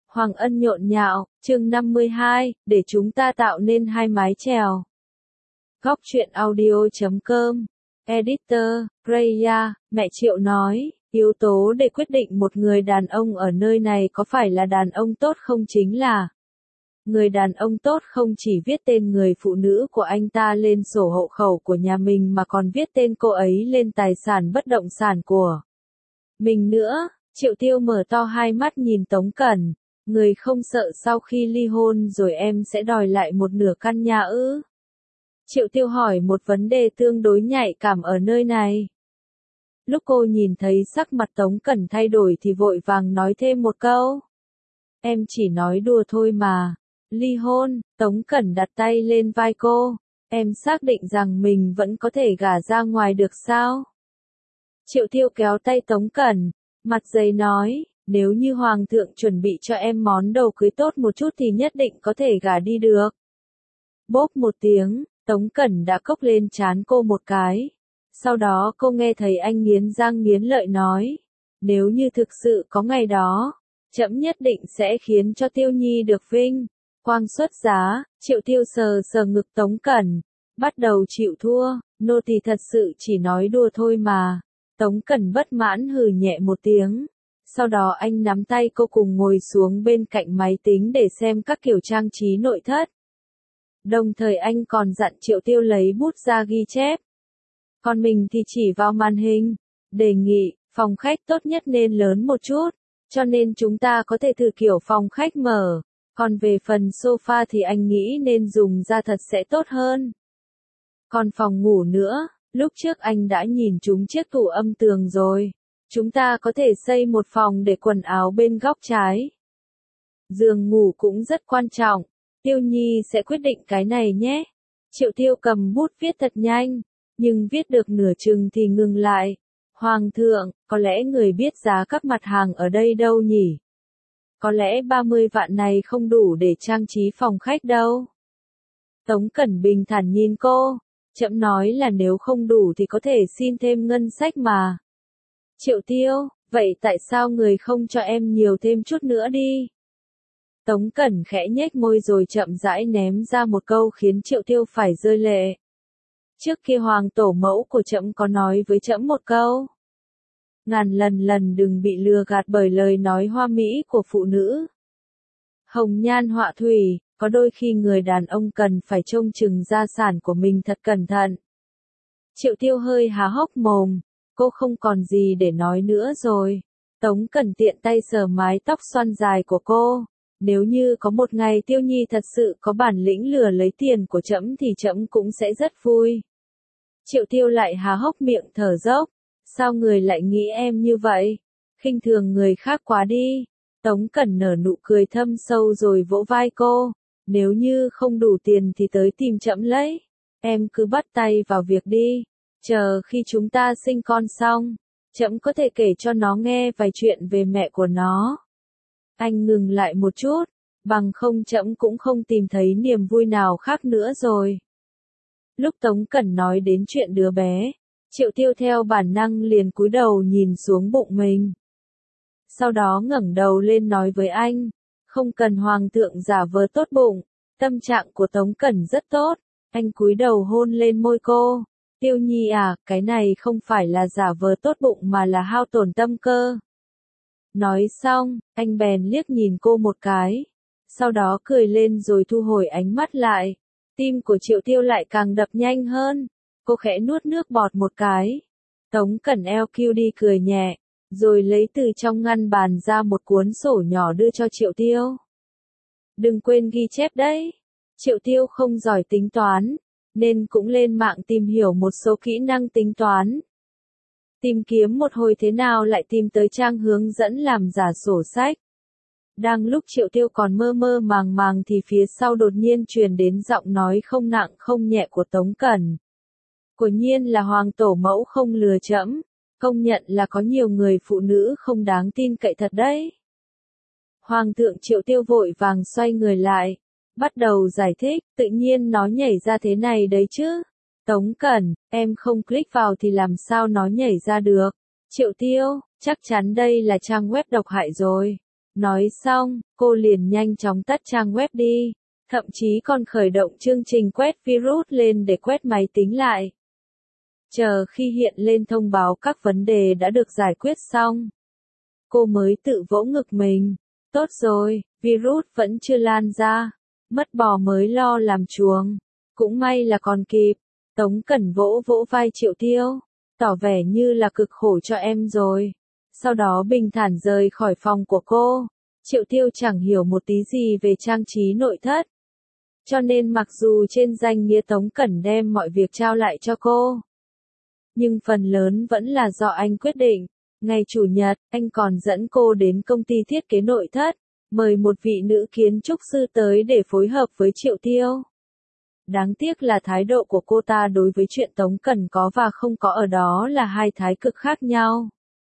Hoàng Ân nhộn nhạo, chương 52, để chúng ta tạo nên hai mái chèo. Góc truyện audio.com, Editor, Freya, mẹ Triệu nói, yếu tố để quyết định một người đàn ông ở nơi này có phải là đàn ông tốt không chính là người đàn ông tốt không chỉ viết tên người phụ nữ của anh ta lên sổ hộ khẩu của nhà mình mà còn viết tên cô ấy lên tài sản bất động sản của mình nữa. Triệu Tiêu mở to hai mắt nhìn Tống Cẩn, người không sợ sau khi ly hôn rồi em sẽ đòi lại một nửa căn nhà ư? Triệu Tiêu hỏi một vấn đề tương đối nhạy cảm ở nơi này. Lúc cô nhìn thấy sắc mặt Tống Cẩn thay đổi thì vội vàng nói thêm một câu. Em chỉ nói đùa thôi mà. Ly hôn, Tống Cẩn đặt tay lên vai cô. Em xác định rằng mình vẫn có thể gả ra ngoài được sao? Triệu Tiêu kéo tay Tống Cẩn, mặt dày nói, nếu như Hoàng thượng chuẩn bị cho em món đồ cưới tốt một chút thì nhất định có thể gả đi được. Bốp một tiếng, Tống Cẩn đã cốc lên trán cô một cái. Sau đó cô nghe thấy anh nghiến răng nghiến lợi nói, nếu như thực sự có ngày đó, trẫm nhất định sẽ khiến cho Tiêu Nhi được vinh quang xuất giá. Triệu Tiêu sờ sờ ngực Tống Cẩn, bắt đầu chịu thua, nô tỳ thật sự chỉ nói đùa thôi mà. Tống Cẩn bất mãn hừ nhẹ một tiếng. Sau đó anh nắm tay cô cùng ngồi xuống bên cạnh máy tính để xem các kiểu trang trí nội thất. Đồng thời anh còn dặn Triệu Tiêu lấy bút ra ghi chép. Còn mình thì chỉ vào màn hình, đề nghị, phòng khách tốt nhất nên lớn một chút, cho nên chúng ta có thể thử kiểu phòng khách mở. Còn về phần sofa thì anh nghĩ nên dùng da thật sẽ tốt hơn. Còn phòng ngủ nữa, lúc trước anh đã nhìn chúng chiếc tủ âm tường rồi. Chúng ta có thể xây một phòng để quần áo bên góc trái. Giường ngủ cũng rất quan trọng. Tiêu Nhi sẽ quyết định cái này nhé. Triệu Tiêu cầm bút viết thật nhanh, nhưng viết được nửa chừng thì ngừng lại. Hoàng thượng, có lẽ người biết giá các mặt hàng ở đây đâu nhỉ? Có lẽ 30 vạn này không đủ để trang trí phòng khách đâu. Tống Cẩn bình thản nhìn cô, trẫm nói là nếu không đủ thì có thể xin thêm ngân sách mà. Triệu Tiêu, vậy tại sao người không cho em nhiều thêm chút nữa đi? Tống Cẩn khẽ nhếch môi rồi chậm rãi ném ra một câu khiến Triệu Tiêu phải rơi lệ. Trước kia hoàng tổ mẫu của trẫm có nói với trẫm một câu. Ngàn lần đừng bị lừa gạt bởi lời nói hoa mỹ của phụ nữ. Hồng nhan họa thủy, có đôi khi người đàn ông cần phải trông chừng gia sản của mình thật cẩn thận. Triệu Tiêu hơi há hốc mồm, cô không còn gì để nói nữa rồi. Tống Cẩn tiện tay sờ mái tóc xoăn dài của cô. Nếu như có một ngày Tiêu Nhi thật sự có bản lĩnh lừa lấy tiền của trẫm thì trẫm cũng sẽ rất vui. Triệu Tiêu lại há hốc miệng thở dốc. Sao người lại nghĩ em như vậy? Khinh thường người khác quá đi. Tống Cẩn nở nụ cười thâm sâu rồi vỗ vai cô. Nếu như không đủ tiền thì tới tìm trẫm lấy. Em cứ bắt tay vào việc đi. Chờ khi chúng ta sinh con xong, trẫm có thể kể cho nó nghe vài chuyện về mẹ của nó. Anh ngừng lại một chút, bằng không trẫm cũng không tìm thấy niềm vui nào khác nữa rồi. Lúc Tống Cẩn nói đến chuyện đứa bé, Triệu Tiêu theo bản năng liền cúi đầu nhìn xuống bụng mình. Sau đó ngẩng đầu lên nói với anh, không cần hoàng thượng giả vờ tốt bụng, tâm trạng của Tống Cẩn rất tốt. Anh cúi đầu hôn lên môi cô. Tiêu Nhi à, cái này không phải là giả vờ tốt bụng mà là hao tổn tâm cơ. Nói xong, anh bèn liếc nhìn cô một cái. Sau đó cười lên rồi thu hồi ánh mắt lại. Tim của Triệu Tiêu lại càng đập nhanh hơn. Cô khẽ nuốt nước bọt một cái. Tống Cẩn eo kiu đi cười nhẹ, rồi lấy từ trong ngăn bàn ra một cuốn sổ nhỏ đưa cho Triệu Tiêu. Đừng quên ghi chép đấy. Triệu Tiêu không giỏi tính toán, nên cũng lên mạng tìm hiểu một số kỹ năng tính toán. Tìm kiếm một hồi thế nào lại tìm tới trang hướng dẫn làm giả sổ sách. Đang lúc Triệu Tiêu còn mơ mơ màng màng thì phía sau đột nhiên truyền đến giọng nói không nặng không nhẹ của Tống Cẩn. Quả nhiên là hoàng tổ mẫu không lừa trẫm, công nhận là có nhiều người phụ nữ không đáng tin cậy thật đấy. Hoàng thượng. Triệu Tiêu vội vàng xoay người lại, bắt đầu giải thích, tự nhiên nó nhảy ra thế này đấy chứ. Tống Cẩn, em không click vào thì làm sao nó nhảy ra được. Triệu Tiêu, chắc chắn đây là trang web độc hại rồi. Nói xong, cô liền nhanh chóng tắt trang web đi, thậm chí còn khởi động chương trình quét virus lên để quét máy tính lại. Chờ khi hiện lên thông báo các vấn đề đã được giải quyết xong, cô mới tự vỗ ngực mình. Tốt rồi, virus vẫn chưa lan ra, mất bò mới lo làm chuồng. Cũng may là còn kịp. Tống Cẩn vỗ vỗ vai Triệu Tiêu, tỏ vẻ như là cực khổ cho em rồi. Sau đó bình thản rời khỏi phòng của cô. Triệu Tiêu chẳng hiểu một tí gì về trang trí nội thất. Cho nên mặc dù trên danh nghĩa Tống Cẩn đem mọi việc trao lại cho cô, nhưng phần lớn vẫn là do anh quyết định. Ngày Chủ nhật, anh còn dẫn cô đến công ty thiết kế nội thất, mời một vị nữ kiến trúc sư tới để phối hợp với Triệu Tiêu. Đáng tiếc là thái độ của cô ta đối với chuyện Tống Cẩn có và không có ở đó là hai thái cực khác nhau.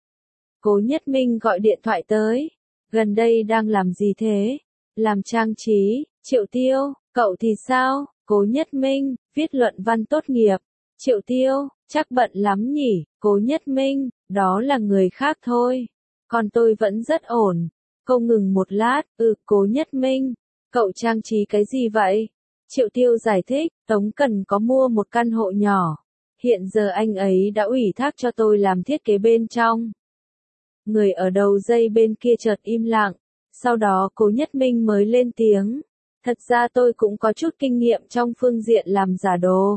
Cố Nhất Minh gọi điện thoại tới. Gần đây đang làm gì thế? Làm trang trí. Triệu Tiêu, cậu thì sao? Cố Nhất Minh, viết luận văn tốt nghiệp. Triệu Tiêu, chắc bận lắm nhỉ? Cố Nhất Minh, đó là người khác thôi. Còn tôi vẫn rất ổn. Cô ngừng một lát. Cố Nhất Minh, cậu trang trí cái gì vậy? Triệu Tiêu giải thích, Tống Cẩn có mua một căn hộ nhỏ. Hiện giờ anh ấy đã ủy thác cho tôi làm thiết kế bên trong. Người ở đầu dây bên kia chợt im lặng. Sau đó Cố Nhất Minh mới lên tiếng. Thật ra tôi cũng có chút kinh nghiệm trong phương diện làm giả đồ.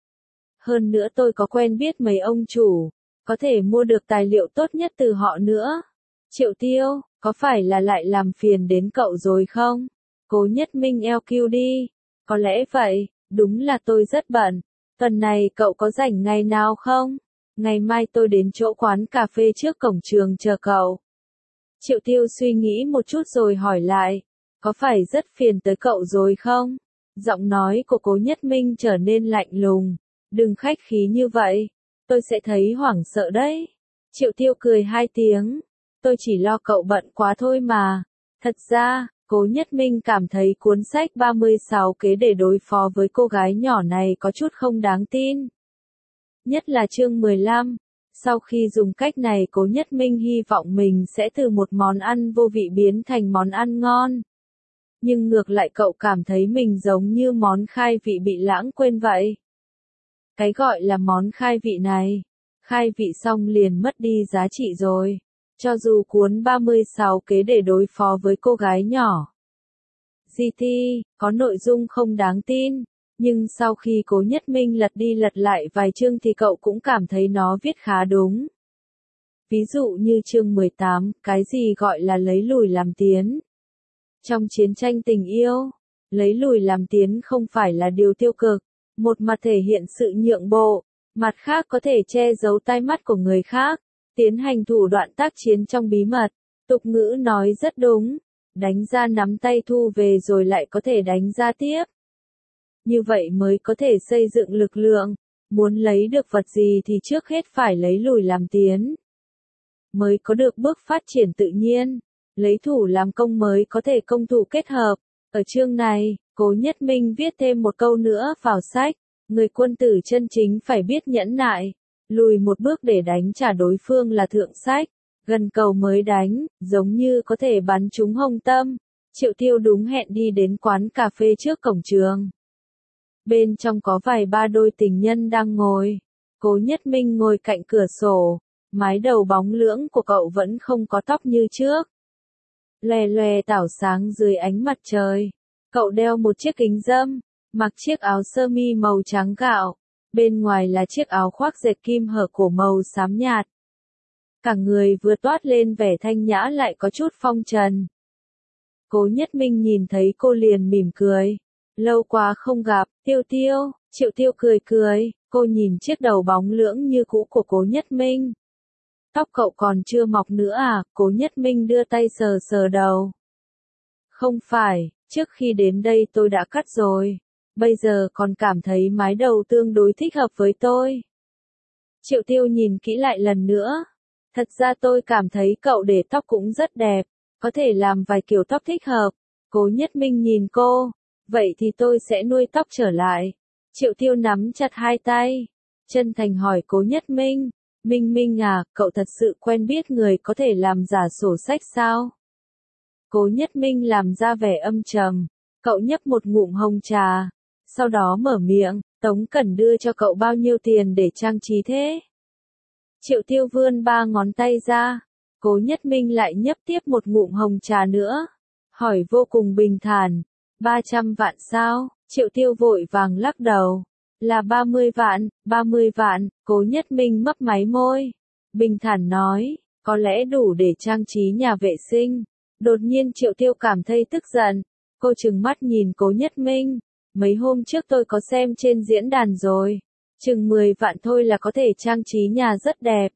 Hơn nữa tôi có quen biết mấy ông chủ, có thể mua được tài liệu tốt nhất từ họ nữa. Triệu Tiêu, có phải là lại làm phiền đến cậu rồi không? Cố Nhất Minh LQ đi. Có lẽ vậy, đúng là tôi rất bận. Tuần này cậu có rảnh ngày nào không? Ngày mai tôi đến chỗ quán cà phê trước cổng trường chờ cậu. Triệu Tiêu suy nghĩ một chút rồi hỏi lại. Có phải rất phiền tới cậu rồi không? Giọng nói của Cố Nhất Minh trở nên lạnh lùng. Đừng khách khí như vậy. Tôi sẽ thấy hoảng sợ đấy. Triệu Tiêu cười hai tiếng. Tôi chỉ lo cậu bận quá thôi mà. Thật ra, Cố Nhất Minh cảm thấy cuốn sách 36 kế để đối phó với cô gái nhỏ này có chút không đáng tin. Nhất là chương 15. Sau khi dùng cách này Cố Nhất Minh hy vọng mình sẽ từ một món ăn vô vị biến thành món ăn ngon. Nhưng ngược lại cậu cảm thấy mình giống như món khai vị bị lãng quên vậy. Cái gọi là món khai vị này, khai vị xong liền mất đi giá trị rồi. Cho dù cuốn 36 kế để đối phó với cô gái nhỏ GT, có nội dung không đáng tin, nhưng sau khi Cố Nhất Minh lật đi lật lại vài chương thì cậu cũng cảm thấy nó viết khá đúng. Ví dụ như chương 18, cái gì gọi là lấy lùi làm tiến. Trong chiến tranh tình yêu, lấy lùi làm tiến không phải là điều tiêu cực, một mặt thể hiện sự nhượng bộ, mặt khác có thể che giấu tai mắt của người khác, tiến hành thủ đoạn tác chiến trong bí mật. Tục ngữ nói rất đúng, đánh ra nắm tay thu về rồi lại có thể đánh ra tiếp. Như vậy mới có thể xây dựng lực lượng, muốn lấy được vật gì thì trước hết phải lấy lùi làm tiến. Mới có được bước phát triển tự nhiên, lấy thủ làm công mới có thể công thủ kết hợp. Ở chương này, Cố Nhất Minh viết thêm một câu nữa vào sách, người quân tử chân chính phải biết nhẫn nại, lùi một bước để đánh trả đối phương là thượng sách, gần cầu mới đánh, giống như có thể bắn trúng hông tâm. Triệu Tiêu đúng hẹn đi đến quán cà phê trước cổng trường. Bên trong có vài ba đôi tình nhân đang ngồi. Cố Nhất Minh ngồi cạnh cửa sổ, mái đầu bóng lưỡng của cậu vẫn không có tóc như trước. Lòe lòe tảo sáng dưới ánh mặt trời. Cậu đeo một chiếc kính râm, mặc chiếc áo sơ mi màu trắng gạo, bên ngoài là chiếc áo khoác dệt kim hở cổ màu xám nhạt. Cả người vừa toát lên vẻ thanh nhã lại có chút phong trần. Cố Nhất Minh nhìn thấy cô liền mỉm cười. Lâu quá không gặp, Tiêu Tiêu. Triệu Tiêu cười cười, cô nhìn chiếc đầu bóng lưỡng như cũ của Cố Nhất Minh. Tóc cậu còn chưa mọc nữa à? Cố Nhất Minh đưa tay sờ sờ đầu. Không phải, trước khi đến đây tôi đã cắt rồi. Bây giờ còn cảm thấy mái đầu tương đối thích hợp với tôi. Triệu Tiêu nhìn kỹ lại lần nữa. Thật ra tôi cảm thấy cậu để tóc cũng rất đẹp, có thể làm vài kiểu tóc thích hợp. Cố Nhất Minh nhìn cô. Vậy thì tôi sẽ nuôi tóc trở lại. Triệu Tiêu nắm chặt hai tay, chân thành hỏi Cố Nhất Minh. Minh Minh à, cậu thật sự quen biết người có thể làm giả sổ sách sao? Cố Nhất Minh làm ra vẻ âm trầm, cậu nhấp một ngụm hồng trà, sau đó mở miệng, Tống Cẩn đưa cho cậu bao nhiêu tiền để trang trí thế? Triệu Tiêu vươn 3 ngón tay ra, Cố Nhất Minh lại nhấp tiếp một ngụm hồng trà nữa, hỏi vô cùng bình thản, 300 vạn sao? Triệu Tiêu vội vàng lắc đầu, là 30 vạn, 30 vạn, Cố Nhất Minh mấp máy môi, bình thản nói, có lẽ đủ để trang trí nhà vệ sinh. Đột nhiên Triệu Tiêu cảm thấy tức giận, cô trừng mắt nhìn Cố Nhất Minh, mấy hôm trước tôi có xem trên diễn đàn rồi, chừng 10 vạn thôi là có thể trang trí nhà rất đẹp.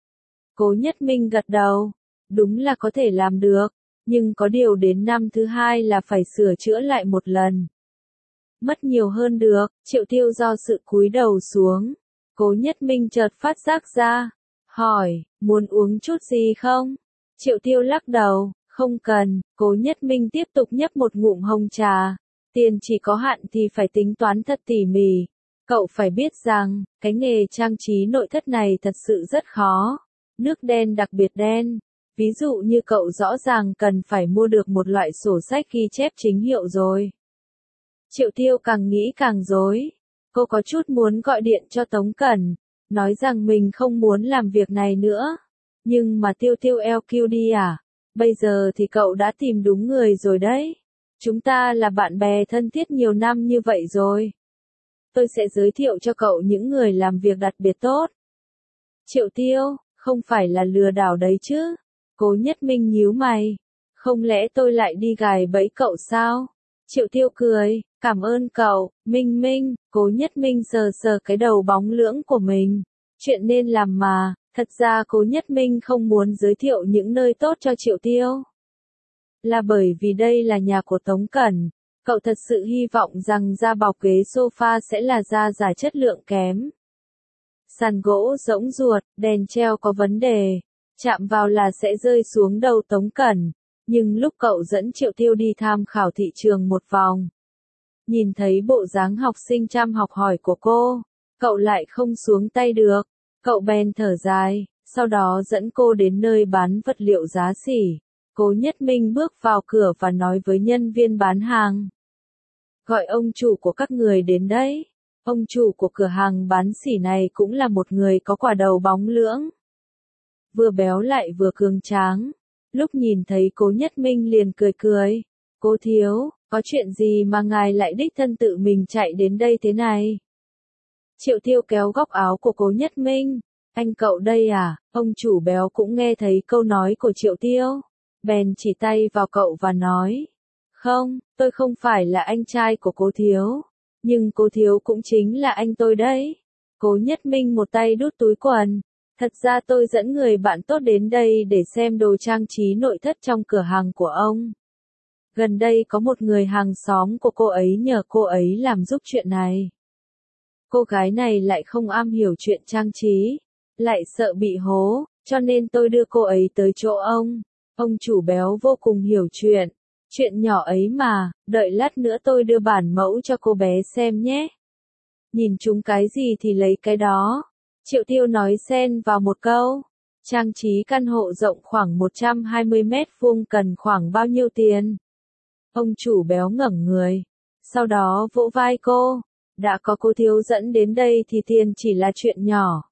Cố Nhất Minh gật đầu, đúng là có thể làm được, nhưng có điều đến năm thứ 2 là phải sửa chữa lại một lần. Mất nhiều hơn được, Triệu Tiêu do sự cúi đầu xuống, Cố Nhất Minh chợt phát giác ra, hỏi, muốn uống chút gì không? Triệu Tiêu lắc đầu, không cần, Cố Nhất Minh tiếp tục nhấp một ngụm hồng trà, tiền chỉ có hạn thì phải tính toán thật tỉ mỉ. Cậu phải biết rằng, cái nghề trang trí nội thất này thật sự rất khó. Nước đen đặc biệt đen. Ví dụ như cậu rõ ràng cần phải mua được một loại sổ sách ghi chép chính hiệu rồi. Triệu Tiêu càng nghĩ càng rối. Cô có chút muốn gọi điện cho Tống Cẩn, nói rằng mình không muốn làm việc này nữa. Nhưng mà Tiêu LQ đi à? Bây giờ thì cậu đã tìm đúng người rồi đấy. Chúng ta là bạn bè thân thiết nhiều năm như vậy rồi. Tôi sẽ giới thiệu cho cậu những người làm việc đặc biệt tốt. Triệu Tiêu, không phải là lừa đảo đấy chứ? Cố Nhất Minh nhíu mày. Không lẽ tôi lại đi gài bẫy cậu sao? Triệu Tiêu cười, cảm ơn cậu, Minh Minh. Cố Nhất Minh sờ sờ cái đầu bóng lưỡng của mình. Chuyện nên làm mà, thật ra Cố Nhất Minh không muốn giới thiệu những nơi tốt cho Triệu Tiêu. Là bởi vì đây là nhà của Tống Cẩn, cậu thật sự hy vọng rằng da bọc ghế sofa sẽ là da giả chất lượng kém. Sàn gỗ rỗng ruột, đèn treo có vấn đề, chạm vào là sẽ rơi xuống đầu Tống Cẩn, nhưng lúc cậu dẫn Triệu Tiêu đi tham khảo thị trường một vòng, nhìn thấy bộ dáng học sinh chăm học hỏi của cô, cậu lại không xuống tay được, cậu bèn thở dài, sau đó dẫn cô đến nơi bán vật liệu giá sỉ. Cố Nhất Minh bước vào cửa và nói với nhân viên bán hàng. Gọi ông chủ của các người đến đấy. Ông chủ của cửa hàng bán sỉ này cũng là một người có quả đầu bóng lưỡng. Vừa béo lại vừa cường tráng. Lúc nhìn thấy Cố Nhất Minh liền cười cười. Cố thiếu, có chuyện gì mà ngài lại đích thân tự mình chạy đến đây thế này? Triệu Tiêu kéo góc áo của Cố Nhất Minh. Anh cậu đây à? Ông chủ béo cũng nghe thấy câu nói của Triệu Tiêu. Bèn chỉ tay vào cậu và nói. Không, tôi không phải là anh trai của Cố thiếu. Nhưng Cố thiếu cũng chính là anh tôi đấy. Cố Nhất Minh một tay đút túi quần. Thật ra tôi dẫn người bạn tốt đến đây để xem đồ trang trí nội thất trong cửa hàng của ông. Gần đây có một người hàng xóm của cô ấy nhờ cô ấy làm giúp chuyện này. Cô gái này lại không am hiểu chuyện trang trí, lại sợ bị hố, cho nên tôi đưa cô ấy tới chỗ ông. Ông chủ béo vô cùng hiểu chuyện. Chuyện nhỏ ấy mà, đợi lát nữa tôi đưa bản mẫu cho cô bé xem nhé. Nhìn chúng cái gì thì lấy cái đó. Triệu Tiêu nói xen vào một câu. Trang trí căn hộ rộng khoảng 120 mét vuông cần khoảng bao nhiêu tiền? Ông chủ béo ngẩng người. Sau đó vỗ vai cô. Đã có cô thiếu dẫn đến đây thì tiền chỉ là chuyện nhỏ.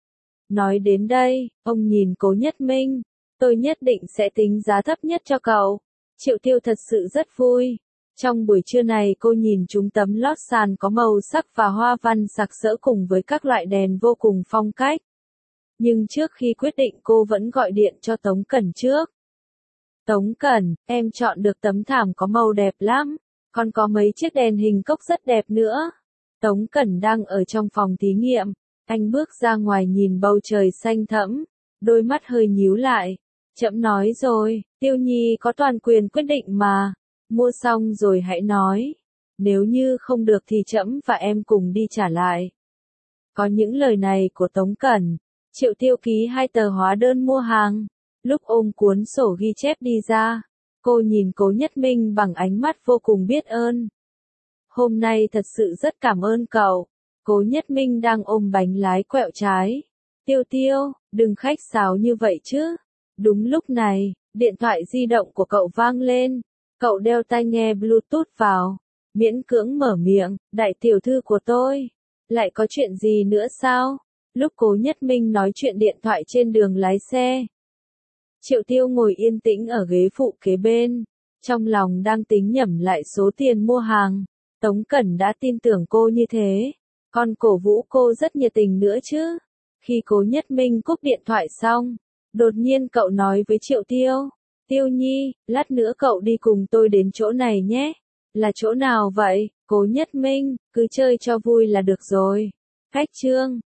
Nói đến đây, ông nhìn Cố Nhất Minh. Tôi nhất định sẽ tính giá thấp nhất cho cậu. Triệu Tiêu thật sự rất vui. Trong buổi trưa này cô nhìn chúng tấm lót sàn có màu sắc và hoa văn sặc sỡ cùng với các loại đèn vô cùng phong cách. Nhưng trước khi quyết định cô vẫn gọi điện cho Tống Cẩn trước. Tống Cẩn, em chọn được tấm thảm có màu đẹp lắm. Còn có mấy chiếc đèn hình cốc rất đẹp nữa. Tống Cẩn đang ở trong phòng thí nghiệm. Anh bước ra ngoài nhìn bầu trời xanh thẫm. Đôi mắt hơi nhíu lại. Trẫm nói rồi, Tiêu Nhi có toàn quyền quyết định mà. Mua xong rồi hãy nói. Nếu như không được thì trẫm và em cùng đi trả lại. Có những lời này của Tống Cẩn. Triệu Tiêu ký 2 tờ hóa đơn mua hàng. Lúc ôm cuốn sổ ghi chép đi ra, cô nhìn Cố Nhất Minh bằng ánh mắt vô cùng biết ơn. Hôm nay thật sự rất cảm ơn cậu. Cố Nhất Minh đang ôm bánh lái quẹo trái. Tiêu Tiêu, đừng khách sáo như vậy chứ. Đúng lúc này, Điện thoại di động của cậu vang lên. Cậu đeo tai nghe Bluetooth vào. Miễn cưỡng mở miệng, đại tiểu thư của tôi. Lại có chuyện gì nữa sao? Lúc Cố Nhất Minh nói chuyện điện thoại trên đường lái xe. Triệu Tiêu ngồi yên tĩnh ở ghế phụ kế bên. Trong lòng đang tính nhẩm lại số tiền mua hàng. Tống Cẩn đã tin tưởng cô như thế. Còn cổ vũ cô rất nhiệt tình nữa chứ. Khi Cố Nhất Minh cúp điện thoại xong, đột nhiên cậu nói với Triệu Tiêu. Tiêu Nhi, lát nữa cậu đi cùng tôi đến chỗ này nhé. Là chỗ nào vậy? Cố Nhất Minh, cứ chơi cho vui là được rồi. Khách trương.